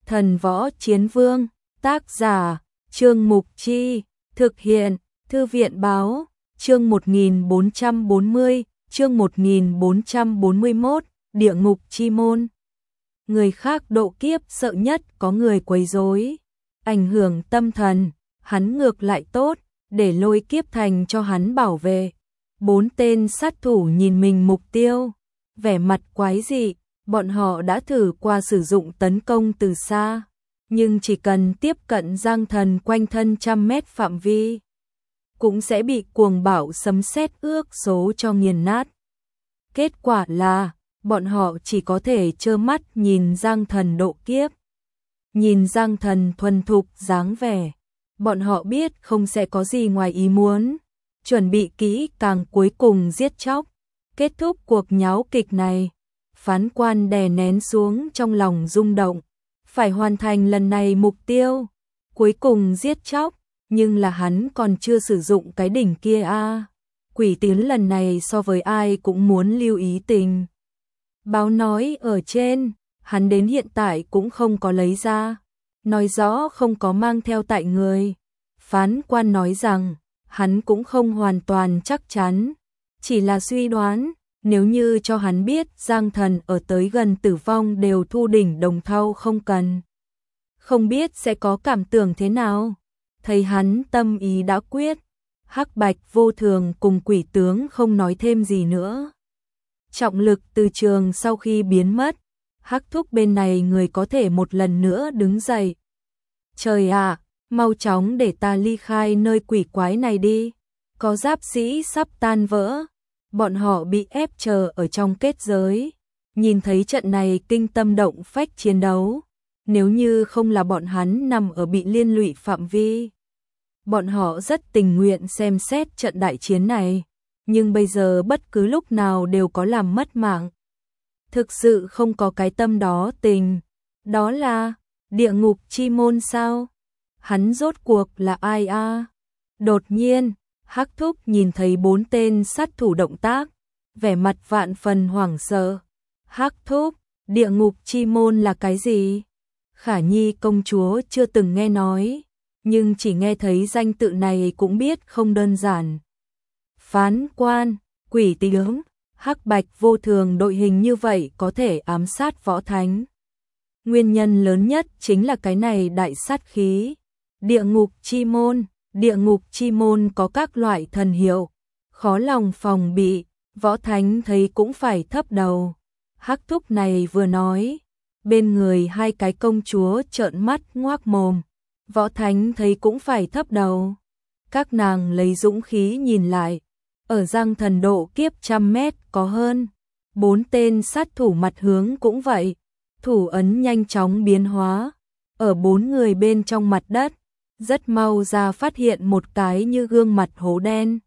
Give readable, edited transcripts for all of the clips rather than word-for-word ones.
Thần Võ Chiến Vương, tác giả, Trương Mục Chi, thực hiện, Thư viện Báo, chương 1440, chương 1441, Địa ngục chi môn. Người khác độ kiếp sợ nhất có người quấy rối, ảnh hưởng tâm thần, hắn ngược lại tốt, để lôi kiếp thành cho hắn bảo vệ. 4 tên sát thủ nhìn mình mục tiêu, vẻ mặt quái dị, bọn họ đã thử qua sử dụng tấn công từ xa, nhưng chỉ cần tiếp cận Giang Thần quanh thân 100 mét phạm vi, cũng sẽ bị cuồng bạo sấm sét ước số cho nghiền nát. Kết quả là, bọn họ chỉ có thể trơ mắt nhìn Giang Thần độ kiếp. Nhìn Giang Thần thuần thục dáng vẻ, bọn họ biết không sẽ có gì ngoài ý muốn, chuẩn bị kỹ càng cuối cùng giết chóc. Kết thúc cuộc nháo kịch này, phán quan đè nén xuống trong lòng rung động, phải hoàn thành lần này mục tiêu, cuối cùng giết chóc, nhưng là hắn còn chưa sử dụng cái đỉnh kia a. Quỷ Tiến lần này so với ai cũng muốn lưu ý tình. Báo nói ở trên, hắn đến hiện tại cũng không có lấy ra, nói rõ không có mang theo tại người. Phán quan nói rằng, hắn cũng không hoàn toàn chắc chắn, chỉ là suy đoán, nếu như cho hắn biết Giang Thần ở tới gần tử vong đều thu đỉnh đồng thau không cần. Không biết sẽ có cảm tưởng thế nào. Thấy hắn tâm ý đã quyết, Hắc Bạch Vô Thường cùng Quỷ Tướng không nói thêm gì nữa. Trọng lực từ trường sau khi biến mất, Hắc Thúc bên này người có thể một lần nữa đứng dậy. Trời ạ, mau chóng để ta ly khai nơi quỷ quái này đi. Có giáp sĩ sắp tan vỡ, bọn họ bị ép chờ ở trong kết giới. Nhìn thấy trận này kinh tâm động phách chiến đấu, nếu như không là bọn hắn nằm ở bị liên lụy phạm vi, bọn họ rất tình nguyện xem xét trận đại chiến này, nhưng bây giờ bất cứ lúc nào đều có làm mất mạng. Thực sự không có cái tâm đó tình, đó là địa ngục chi môn sao? Hắn rốt cuộc là ai a? Đột nhiên, Hắc Thúc nhìn thấy 4 tên sát thủ động tác, vẻ mặt vạn phần hoảng sợ. Hắc Thúc, địa ngục chi môn là cái gì? Khả Nhi công chúa chưa từng nghe nói, nhưng chỉ nghe thấy danh tự này cũng biết không đơn giản. Phán quan, Quỷ Tướng, Hắc Bạch Vô Thường đội hình như vậy có thể ám sát võ thánh. Nguyên nhân lớn nhất chính là cái này đại sát khí. Địa ngục chi môn có các loại thần hiệu, khó lòng phòng bị, võ thánh thấy cũng phải thấp đầu. Hắc Thúc này vừa nói, bên người 2 cái công chúa trợn mắt ngoác mồm, võ thánh thấy cũng phải thấp đầu. Các nàng lấy dũng khí nhìn lại, ở Giang Thần độ kiếp 100 mét có hơn, 4 tên sát thủ mặt hướng cũng vậy, thủ ấn nhanh chóng biến hóa, ở 4 người bên trong mặt đất, rất mau ra phát hiện một cái như gương mặt hố đen.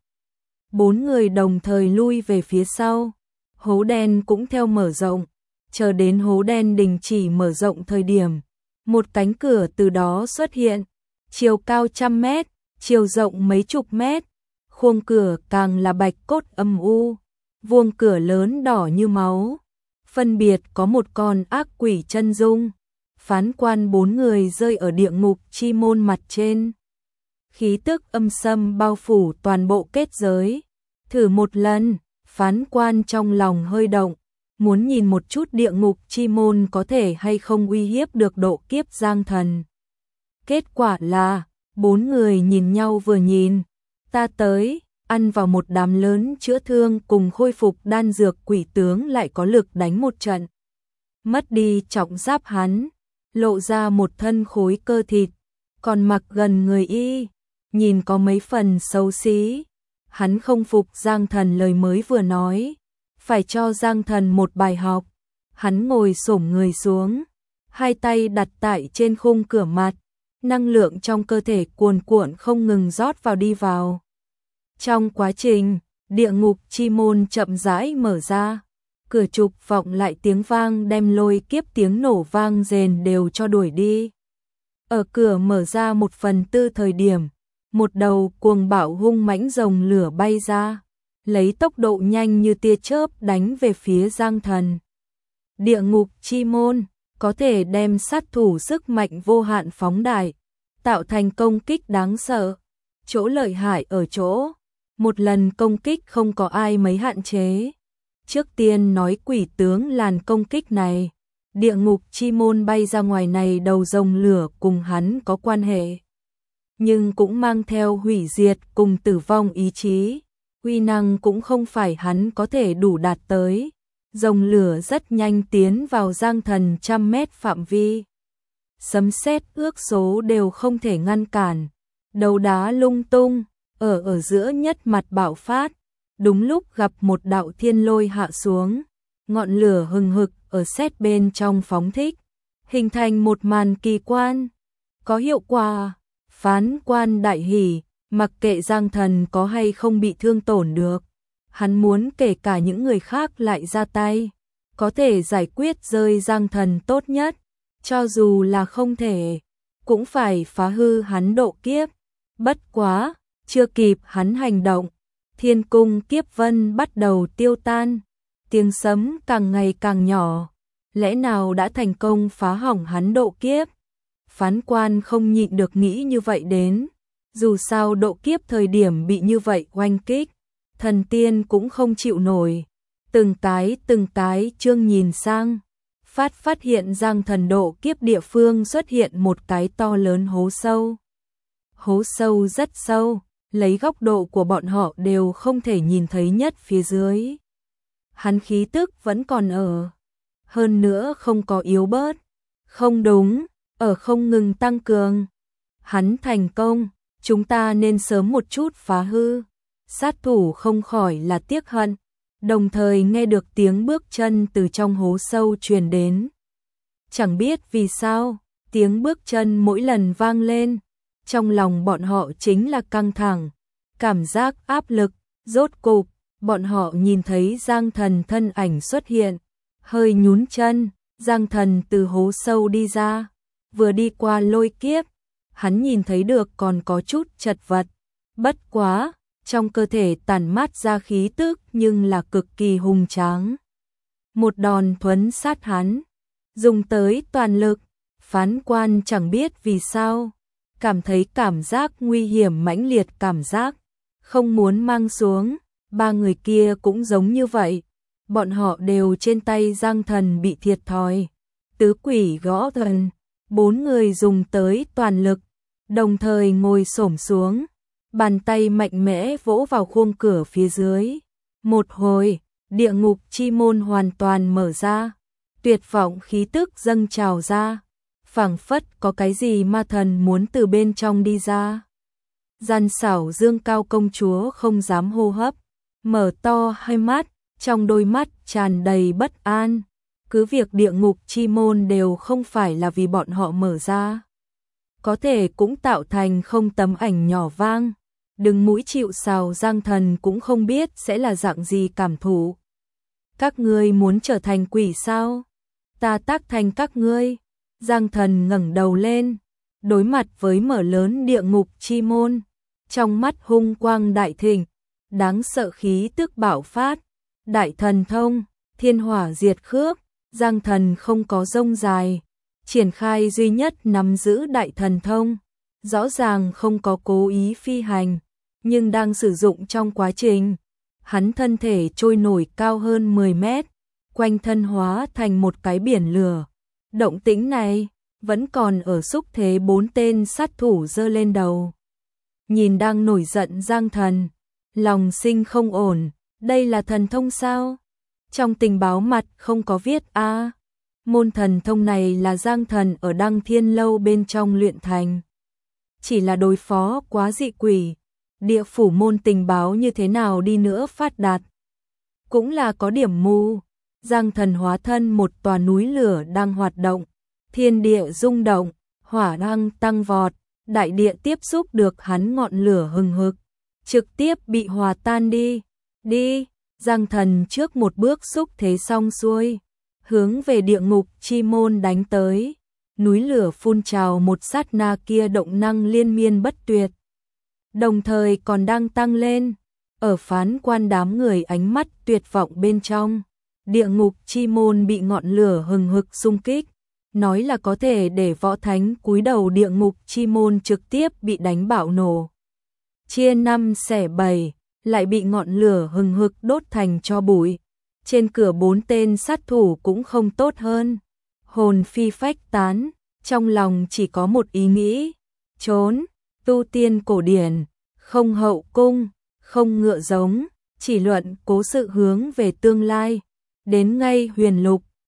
4 người đồng thời lui về phía sau, hố đen cũng theo mở rộng, chờ đến hố đen đình chỉ mở rộng thời điểm, một cánh cửa từ đó xuất hiện, chiều cao 100 mét, chiều rộng mấy chục mét, khuôn cửa càng là bạch cốt âm u, vuông cửa lớn đỏ như máu, phân biệt có một con ác quỷ chân dung. Phán quan 4 người rơi ở địa ngục chi môn mặt trên. Khí tức âm sâm bao phủ toàn bộ kết giới. Thử một lần, phán quan trong lòng hơi động, muốn nhìn một chút địa ngục chi môn có thể hay không uy hiếp được độ kiếp Giang Thần. Kết quả là, 4 người nhìn nhau vừa nhìn, ta tới, ăn vào một đám lớn chữa thương cùng khôi phục đan dược. Quỷ Tướng lại có lực đánh một trận. Mất đi trọng giáp hắn, lộ ra một thân khối cơ thịt, còn mặc gần người y, nhìn có mấy phần xấu xí. Hắn không phục Giang Thần lời mới vừa nói, phải cho Giang Thần một bài học. Hắn ngồi xổm người xuống, 2 tay đặt tại trên khung cửa mặt, năng lượng trong cơ thể cuồn cuộn không ngừng rót vào đi vào. Trong quá trình, địa ngục chi môn chậm rãi mở ra, cửa trục vọng lại tiếng vang đem lôi kiếp tiếng nổ vang rền đều cho đuổi đi. Ở cửa mở ra 1/4 thời điểm, một đầu cuồng bạo hung mãnh rồng lửa bay ra, lấy tốc độ nhanh như tia chớp đánh về phía Giang Thần. Địa ngục chi môn, có thể đem sát thủ sức mạnh vô hạn phóng đại, tạo thành công kích đáng sợ. Chỗ lợi hại ở chỗ, một lần công kích không có ai mấy hạn chế. Trước tiên nói quỷ tướng làn công kích này, địa ngục chi môn bay ra ngoài này đầu rồng lửa cùng hắn có quan hệ, nhưng cũng mang theo hủy diệt cùng tử vong ý chí, uy năng cũng không phải hắn có thể đủ đạt tới. Rồng lửa rất nhanh tiến vào Giang Thần 100 mét phạm vi. Sấm sét ước số đều không thể ngăn cản. Đấu đá lung tung, ở giữa nhất mặt bạo phát. Đúng lúc gặp một đạo thiên lôi hạ xuống. Ngọn lửa hừng hực ở sét bên trong phóng thích. Hình thành một màn kỳ quan. Có hiệu quả. Phán quan đại hỉ, mặc kệ Giang Thần có hay không bị thương tổn được. Hắn muốn kể cả những người khác lại ra tay, có thể giải quyết rơi Giang Thần tốt nhất, cho dù là không thể, cũng phải phá hư hắn độ kiếp. Bất quá, chưa kịp hắn hành động, thiên cung kiếp vân bắt đầu tiêu tan, tiếng sấm càng ngày càng nhỏ, lẽ nào đã thành công phá hỏng hắn độ kiếp? Phán quan không nhịn được nghĩ như vậy đến, dù sao độ kiếp thời điểm bị như vậy oanh kích, thần tiên cũng không chịu nổi. Từng cái chương nhìn sang, phát hiện Giang Thần độ kiếp địa phương xuất hiện một cái to lớn hố sâu. Hố sâu rất sâu, lấy góc độ của bọn họ đều không thể nhìn thấy nhất phía dưới. Hắn khí tức vẫn còn ở, hơn nữa không có yếu bớt, không đúng, ở không ngừng tăng cường. Hắn thành công, chúng ta nên sớm một chút phá hư. Sát thủ không khỏi là tiếc hận, đồng thời nghe được tiếng bước chân từ trong hố sâu truyền đến. Chẳng biết vì sao, tiếng bước chân mỗi lần vang lên, trong lòng bọn họ chính là căng thẳng, cảm giác áp lực. Rốt cục, bọn họ nhìn thấy Giang Thần thân ảnh xuất hiện, hơi nhún chân, Giang Thần từ hố sâu đi ra, vừa đi qua lôi kiếp, hắn nhìn thấy được còn có chút chật vật, bất quá, trong cơ thể tản mát ra khí tức nhưng là cực kỳ hùng tráng. Một đòn thuấn sát hắn, dùng tới toàn lực, phán quan chẳng biết vì sao, cảm thấy cảm giác nguy hiểm mãnh liệt cảm giác, không muốn mang xuống. Ba người kia cũng giống như vậy, bọn họ đều trên tay Giang Thần bị thiệt thòi. Tứ quỷ gõ thần, bốn người dùng tới toàn lực, đồng thời ngồi xổm xuống, bàn tay mạnh mẽ vỗ vào khung cửa phía dưới. Một hồi, địa ngục chi môn hoàn toàn mở ra, tuyệt vọng khí tức dâng trào ra, phảng phất có cái gì ma thần muốn từ bên trong đi ra. Gian xảo Dương Cao công chúa không dám hô hấp, mở to hai mắt, trong đôi mắt tràn đầy bất an. Cứ việc địa ngục chi môn đều không phải là vì bọn họ mở ra, có thể cũng tạo thành không tấm ảnh nhỏ vang. Đừng mũi chịu sào Giang Thần cũng không biết sẽ là dạng gì cảm thụ. Các ngươi muốn trở thành quỷ sao? Ta tác thành các ngươi. Giang Thần ngẩng đầu lên, đối mặt với mở lớn địa ngục chi môn, trong mắt hung quang đại thịnh, đáng sợ khí tức bạo phát, đại thần thông, thiên hỏa diệt khước. Giang Thần không có rông dài, triển khai duy nhất nắm giữ đại thần thông, rõ ràng không có cố ý phi hành, nhưng đang sử dụng trong quá trình, hắn thân thể trôi nổi cao hơn 10 mét, quanh thân hóa thành một cái biển lửa. Động tĩnh này vẫn còn ở xúc thế bốn tên sát thủ giơ lên đầu. Nhìn đang nổi giận Giang Thần, lòng sinh không ổn, đây là thần thông sao? Trong tình báo mặt không có viết a. Môn thần thông này là Giang Thần ở Đăng Thiên Lâu bên trong luyện thành. Chỉ là đối phó quá dị quỷ, địa phủ môn tình báo như thế nào đi nữa phát đạt, cũng là có điểm mù. Giang Thần hóa thân một tòa núi lửa đang hoạt động, thiên địa rung động, hỏa đang tăng vọt, đại địa tiếp xúc được hắn ngọn lửa hừng hực, trực tiếp bị hòa tan đi. Đi, Giang Thần trước một bước xúc thế xong xuôi, hướng về địa ngục chi môn đánh tới. Núi lửa phun trào một sát na kia động năng liên miên bất tuyệt, đồng thời còn đang tăng lên. Ở phán quan đám người ánh mắt tuyệt vọng bên trong, địa ngục chi môn bị ngọn lửa hừng hực xung kích, nói là có thể để võ thánh cúi đầu địa ngục chi môn trực tiếp bị đánh bạo nổ. Chia 5 xẻ 7, lại bị ngọn lửa hừng hực đốt thành tro bụi. Trên cửa 4 tên sát thủ cũng không tốt hơn. Hồn phi phách tán, trong lòng chỉ có một ý nghĩ, trốn. Tu tiên cổ điển, không hậu cung, không ngựa giống, chỉ luận cố sự hướng về tương lai. Đến ngay huyền lục,